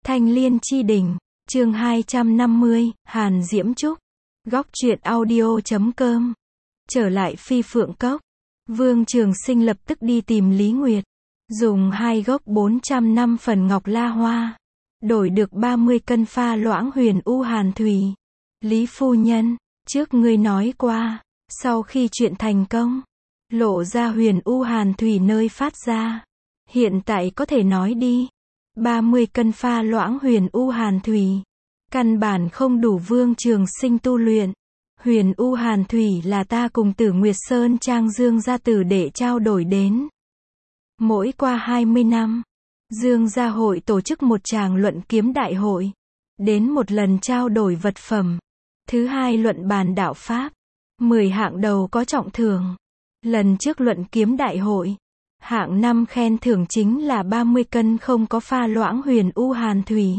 Thanh Liên Chi Đỉnh, chương 250, Hàn Diễm Trúc. Góc truyện audio.com. Trở lại Phi Phượng Cốc, Vương Trường Sinh lập tức đi tìm Lý Nguyệt, dùng 2 gốc 400 năm phần ngọc la hoa, đổi được 30 cân pha loãng huyền u hàn thủy. Lý phu nhân, trước ngươi nói qua, sau khi chuyện thành công, lộ ra huyền u hàn thủy nơi phát ra. Hiện tại có thể nói đi. 30 cân pha loãng huyền u hàn thủy, căn bản không đủ Vương Trường Sinh tu luyện. Huyền u hàn thủy là ta cùng Tử Nguyệt Sơn Trang Dương gia tử để trao đổi đến. Mỗi qua 20 năm, Dương gia hội tổ chức một tràng luận kiếm đại hội, đến một lần trao đổi vật phẩm, thứ hai luận bàn đạo pháp, 10 hạng đầu có trọng thưởng. Lần trước luận kiếm đại hội, hạng 5 khen thưởng chính là 30 cân không có pha loãng huyền u hàn thủy.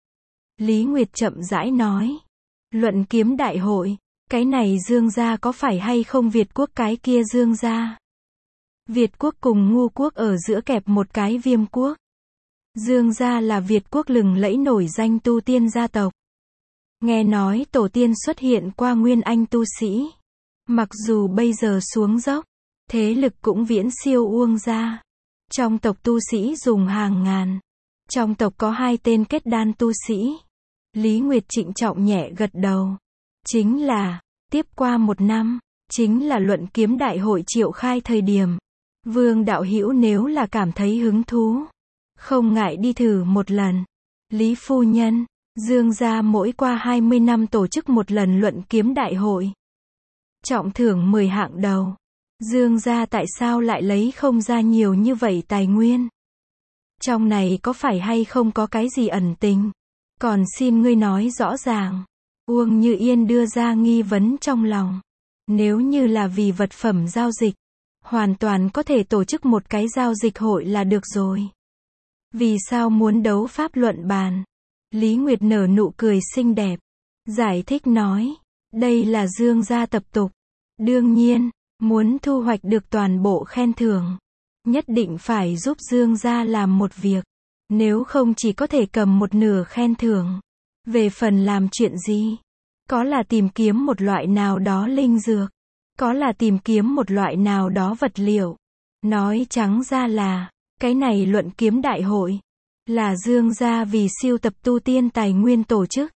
Lý Nguyệt chậm rãi nói, luận kiếm đại hội, cái này Dương gia có phải hay không Việt quốc cái kia Dương gia? Việt quốc cùng Ngu quốc ở giữa kẹp một cái Viêm quốc. Dương gia là Việt quốc lừng lẫy nổi danh tu tiên gia tộc. Nghe nói tổ tiên xuất hiện qua nguyên anh tu sĩ. Mặc dù bây giờ xuống dốc, thế lực cũng viễn siêu Uông gia. Trong tộc tu sĩ dùng hàng ngàn. Trong tộc có 2 tên kết đan tu sĩ. Lý Nguyệt trịnh trọng nhẹ gật đầu. Chính là, tiếp qua 1 năm, chính là luận kiếm đại hội triệu khai thời điểm. Vương đạo hữu nếu là cảm thấy hứng thú, không ngại đi thử một lần. Lý phu nhân, Dương gia mỗi qua 20 năm tổ chức một lần luận kiếm đại hội. Trọng thưởng 10 hạng đầu. Dương gia tại sao lại lấy không ra nhiều như vậy tài nguyên? Trong này có phải hay không có cái gì ẩn tình? Còn xin ngươi nói rõ ràng. Uông Như Yên đưa ra nghi vấn trong lòng. Nếu như là vì vật phẩm giao dịch, hoàn toàn có thể tổ chức một cái giao dịch hội là được rồi. Vì sao muốn đấu pháp luận bàn? Lý Nguyệt nở nụ cười xinh đẹp, giải thích nói, đây là Dương gia tập tục. Đương nhiên, muốn thu hoạch được toàn bộ khen thưởng, nhất định phải giúp Dương gia làm một việc, nếu không chỉ có thể cầm một nửa khen thưởng. Về phần làm chuyện gì? Có là tìm kiếm một loại nào đó linh dược, có là tìm kiếm một loại nào đó vật liệu. Nói trắng ra là, cái này luận kiếm đại hội, là Dương gia vì siêu tập tu tiên tài nguyên tổ chức.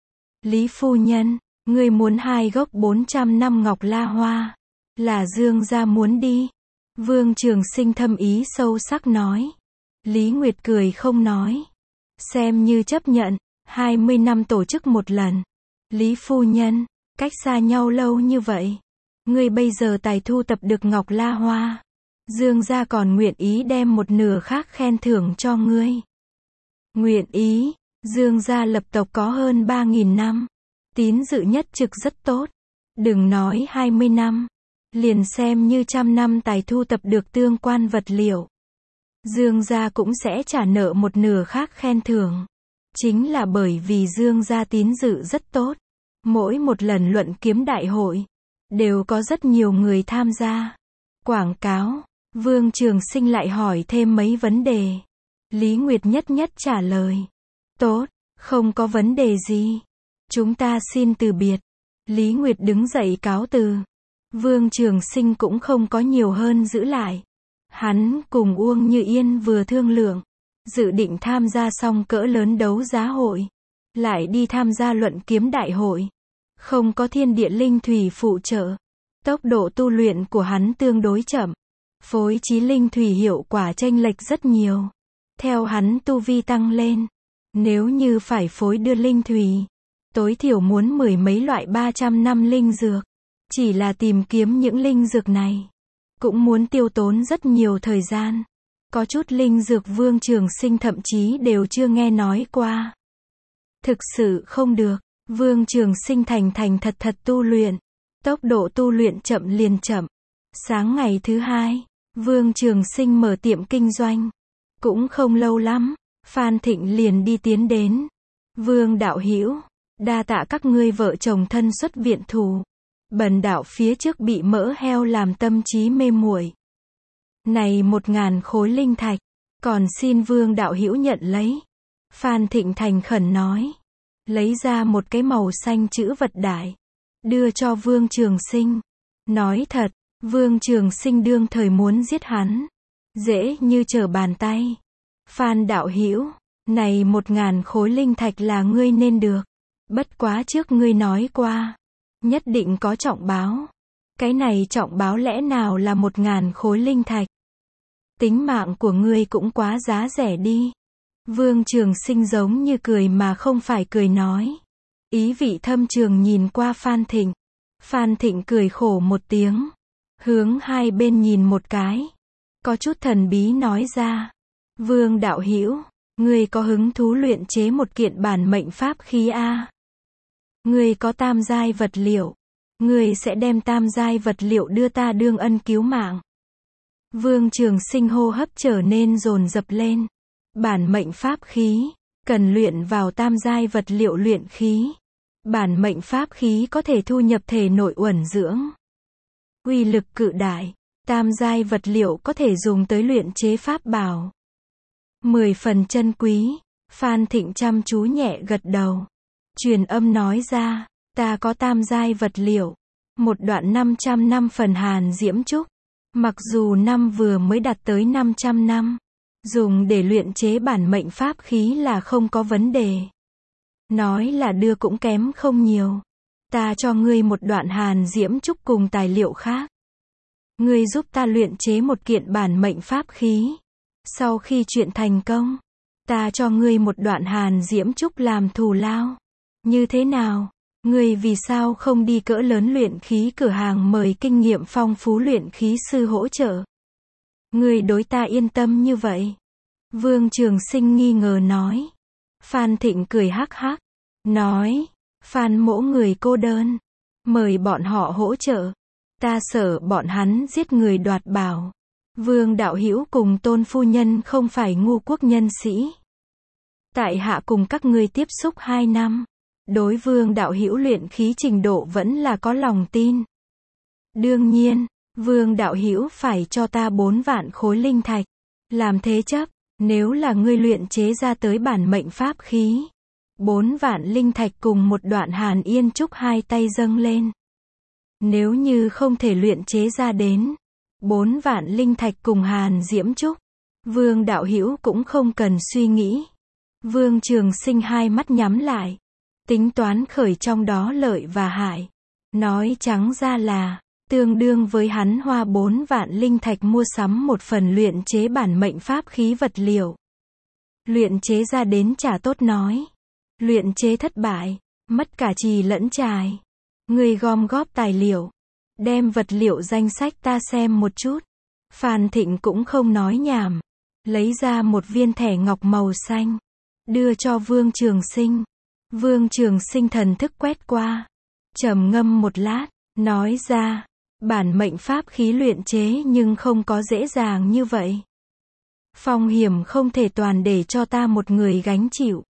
Lý phu nhân, ngươi muốn 2 gốc 400 năm ngọc la hoa, là Dương gia muốn đi. Vương Trường Sinh thâm ý sâu sắc nói. Lý Nguyệt cười không nói. Xem như chấp nhận, 20 năm tổ chức một lần. Lý phu nhân, cách xa nhau lâu như vậy. Ngươi bây giờ tài thu tập được ngọc la hoa. Dương gia còn nguyện ý đem một nửa khác khen thưởng cho ngươi. Nguyện ý, Dương gia lập tộc có hơn 3.000 năm. Tín dự nhất trực rất tốt. Đừng nói 20 năm. Liền xem như 100 năm tài thu tập được tương quan vật liệu. Dương gia cũng sẽ trả nợ một nửa khác khen thưởng. Chính là bởi vì Dương gia tín dự rất tốt. Mỗi một lần luận kiếm đại hội, đều có rất nhiều người tham gia. Quảng cáo, Vương Trường Sinh lại hỏi thêm mấy vấn đề. Lý Nguyệt nhất nhất trả lời. Tốt, không có vấn đề gì. Chúng ta xin từ biệt. Lý Nguyệt đứng dậy cáo từ. Vương Trường Sinh cũng không có nhiều hơn giữ lại. Hắn cùng Uông Như Yên vừa thương lượng, dự định tham gia xong cỡ lớn đấu giá hội, lại đi tham gia luận kiếm đại hội. Không có thiên địa linh thủy phụ trợ, tốc độ tu luyện của hắn tương đối chậm. Phối trí linh thủy hiệu quả chênh lệch rất nhiều. Theo hắn tu vi tăng lên, nếu như phải phối đưa linh thủy, tối thiểu muốn 10 mấy loại 300 năm linh dược. Chỉ là tìm kiếm những linh dược này, cũng muốn tiêu tốn rất nhiều thời gian. Có chút linh dược Vương Trường Sinh thậm chí đều chưa nghe nói qua. Thực sự không được, Vương Trường Sinh thành thật tu luyện. Tốc độ tu luyện chậm liền chậm. Sáng ngày thứ 2, Vương Trường Sinh mở tiệm kinh doanh. Cũng không lâu lắm, Phan Thịnh liền đi tiến đến. Vương đạo hữu, đa tạ các ngươi vợ chồng thân xuất viện thủ. Bần đạo phía trước bị mỡ heo làm tâm trí mê muội. Này 1000 khối linh thạch, còn xin Vương đạo hữu nhận lấy. Phan Thịnh thành khẩn nói. Lấy ra một cái màu xanh chữ vật đại. Đưa cho Vương Trường Sinh. Nói thật, Vương Trường Sinh đương thời muốn giết hắn. Dễ như trở bàn tay. Phan đạo hữu, này 1.000 khối linh thạch là ngươi nên được. Bất quá trước ngươi nói qua. Nhất định có trọng báo. Cái này trọng báo lẽ nào là 1.000 khối linh thạch? Tính mạng của ngươi cũng quá giá rẻ đi. Vương Trường Sinh giống như cười mà không phải cười nói. Ý vị thâm trường nhìn qua Phan Thịnh. Phan Thịnh cười khổ một tiếng. Hướng hai bên nhìn một cái. Có chút thần bí nói ra. Vương đạo hữu, ngươi có hứng thú luyện chế một kiện bản mệnh pháp khí a? Ngươi có tam giai vật liệu. Ngươi sẽ đem tam giai vật liệu đưa ta đương ân cứu mạng. Vương Trường Sinh hô hấp trở nên dồn dập lên. Bản mệnh pháp khí, cần luyện vào tam giai vật liệu luyện khí. Bản mệnh pháp khí có thể thu nhập thể nội uẩn dưỡng. Uy lực cự đại, tam giai vật liệu có thể dùng tới luyện chế pháp bảo. 10 phần chân quý, Phan Thịnh chăm chú nhẹ gật đầu. Truyền âm nói ra, ta có tam giai vật liệu. Một đoạn 500 năm phần hàn diễm trúc. Mặc dù năm vừa mới đạt tới 500 năm. Dùng để luyện chế bản mệnh pháp khí là không có vấn đề. Nói là đưa cũng kém không nhiều. Ta cho ngươi một đoạn hàn diễm trúc cùng tài liệu khác. Ngươi giúp ta luyện chế một kiện bản mệnh pháp khí. Sau khi chuyện thành công, ta cho ngươi một đoạn hàn diễm trúc làm thù lao. Như thế nào? Ngươi vì sao không đi cỡ lớn luyện khí cửa hàng mời kinh nghiệm phong phú luyện khí sư hỗ trợ? Ngươi đối ta yên tâm như vậy? Vương Trường Sinh nghi ngờ nói. Phan Thịnh cười hắc hắc. Nói, Phan mỗ người cô đơn. Mời bọn họ hỗ trợ. Ta sợ bọn hắn giết người đoạt bảo. Vương đạo hữu cùng Tôn phu nhân không phải ngu quốc nhân sĩ. Tại hạ cùng các ngươi tiếp xúc 2 năm. Đối Vương đạo hữu luyện khí trình độ vẫn là có lòng tin. Đương nhiên, Vương đạo hữu phải cho ta 4 vạn khối linh thạch. Làm thế chấp, nếu là ngươi luyện chế ra tới bản mệnh pháp khí. 4 vạn linh thạch cùng một đoạn hàn yên trúc hai tay dâng lên. Nếu như không thể luyện chế ra đến 4 vạn linh thạch cùng hàn diễm trúc, Vương đạo hữu cũng không cần suy nghĩ. Vương Trường Sinh hai mắt nhắm lại, tính toán khởi trong đó lợi và hại. Nói trắng ra là, tương đương với hắn hoa 4 vạn linh thạch mua sắm một phần luyện chế bản mệnh pháp khí vật liệu. Luyện chế ra đến chả tốt nói. Luyện chế thất bại, mất cả trì lẫn trài. Người gom góp tài liệu, đem vật liệu danh sách ta xem một chút. Phan Thịnh cũng không nói nhảm, lấy ra một viên thẻ ngọc màu xanh, đưa cho Vương Trường Sinh. Vương Trường Sinh thần thức quét qua, trầm ngâm một lát, nói ra, bản mệnh pháp khí luyện chế nhưng không có dễ dàng như vậy. Phong hiểm không thể toàn để cho ta một người gánh chịu.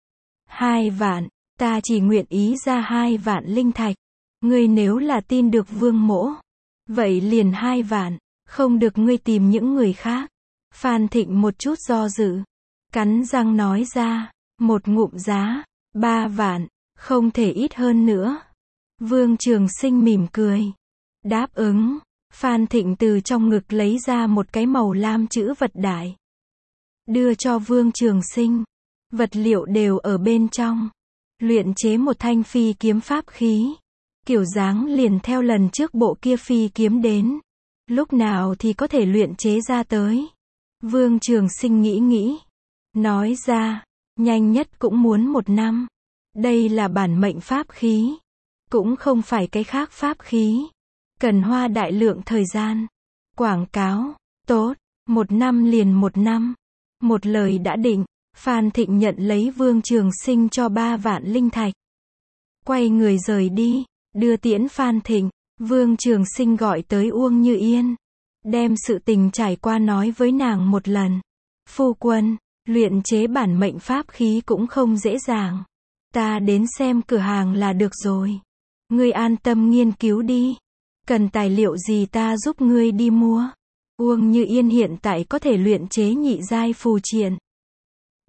2 vạn, ta chỉ nguyện ý ra 2 vạn linh thạch. Ngươi nếu là tin được Vương mỗ, vậy liền 2 vạn, không được ngươi tìm những người khác. Phan Thịnh một chút do dự, cắn răng nói ra, một ngụm giá, 3 vạn, không thể ít hơn nữa. Vương Trường Sinh mỉm cười, đáp ứng. Phan Thịnh từ trong ngực lấy ra một cái màu lam chữ vật đại, đưa cho Vương Trường Sinh. Vật liệu đều ở bên trong. Luyện chế một thanh phi kiếm pháp khí. Kiểu dáng liền theo lần trước bộ kia phi kiếm đến. Lúc nào thì có thể luyện chế ra tới. Vương Trường Sinh nghĩ nghĩ, nói ra, nhanh nhất cũng muốn 1 năm. Đây là bản mệnh pháp khí, cũng không phải cái khác pháp khí. Cần hoa đại lượng thời gian. Quảng cáo, tốt, 1 năm liền 1 năm. Một lời đã định. Phan Thịnh nhận lấy Vương Trường Sinh cho 3 vạn linh thạch. Quay người rời đi, đưa tiễn Phan Thịnh. Vương Trường Sinh gọi tới Uông Như Yên, đem sự tình trải qua nói với nàng một lần. Phu quân, luyện chế bản mệnh pháp khí cũng không dễ dàng. Ta đến xem cửa hàng là được rồi. Ngươi an tâm nghiên cứu đi. Cần tài liệu gì ta giúp ngươi đi mua. Uông Như Yên hiện tại có thể luyện chế nhị giai phù triện.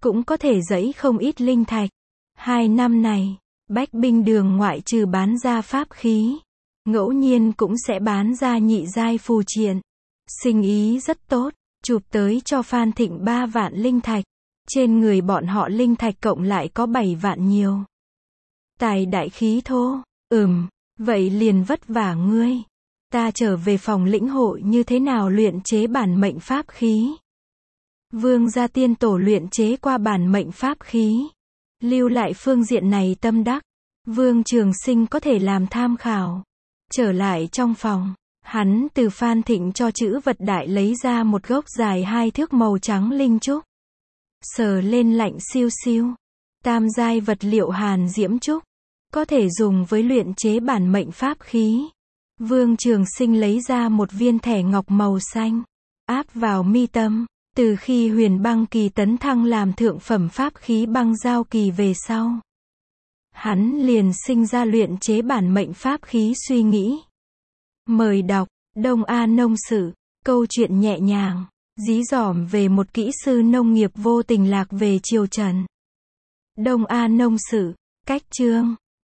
cũng có thể dẫy không ít linh thạch. 2 năm này, Bách Binh Đường ngoại trừ bán ra pháp khí, ngẫu nhiên cũng sẽ bán ra nhị giai phù triện. Sinh ý rất tốt, chụp tới cho Phan Thịnh 3 vạn linh thạch. Trên người bọn họ linh thạch cộng lại có 7 vạn nhiều. Tài đại khí thô, vậy liền vất vả ngươi. Ta trở về phòng lĩnh hội như thế nào luyện chế bản mệnh pháp khí. Vương gia tiên tổ luyện chế qua bản mệnh pháp khí, lưu lại phương diện này tâm đắc. Vương Trường Sinh có thể làm tham khảo. Trở lại trong phòng, hắn từ Phan Thịnh cho chữ vật đại lấy ra một gốc dài 2 thước màu trắng linh trúc. Sờ lên lạnh siêu siêu. Tam giai vật liệu hàn diễm trúc, có thể dùng với luyện chế bản mệnh pháp khí. Vương Trường Sinh lấy ra một viên thẻ ngọc màu xanh, áp vào mi tâm. Từ khi Huyền Băng Kỳ tấn thăng làm thượng phẩm pháp khí băng giao kỳ về sau, hắn liền sinh ra luyện chế bản mệnh pháp khí suy nghĩ. Mời đọc Đông A Nông Sự, câu chuyện nhẹ nhàng, dí dỏm về một kỹ sư nông nghiệp vô tình lạc về triều Trần. Đông A Nông Sự, cách chương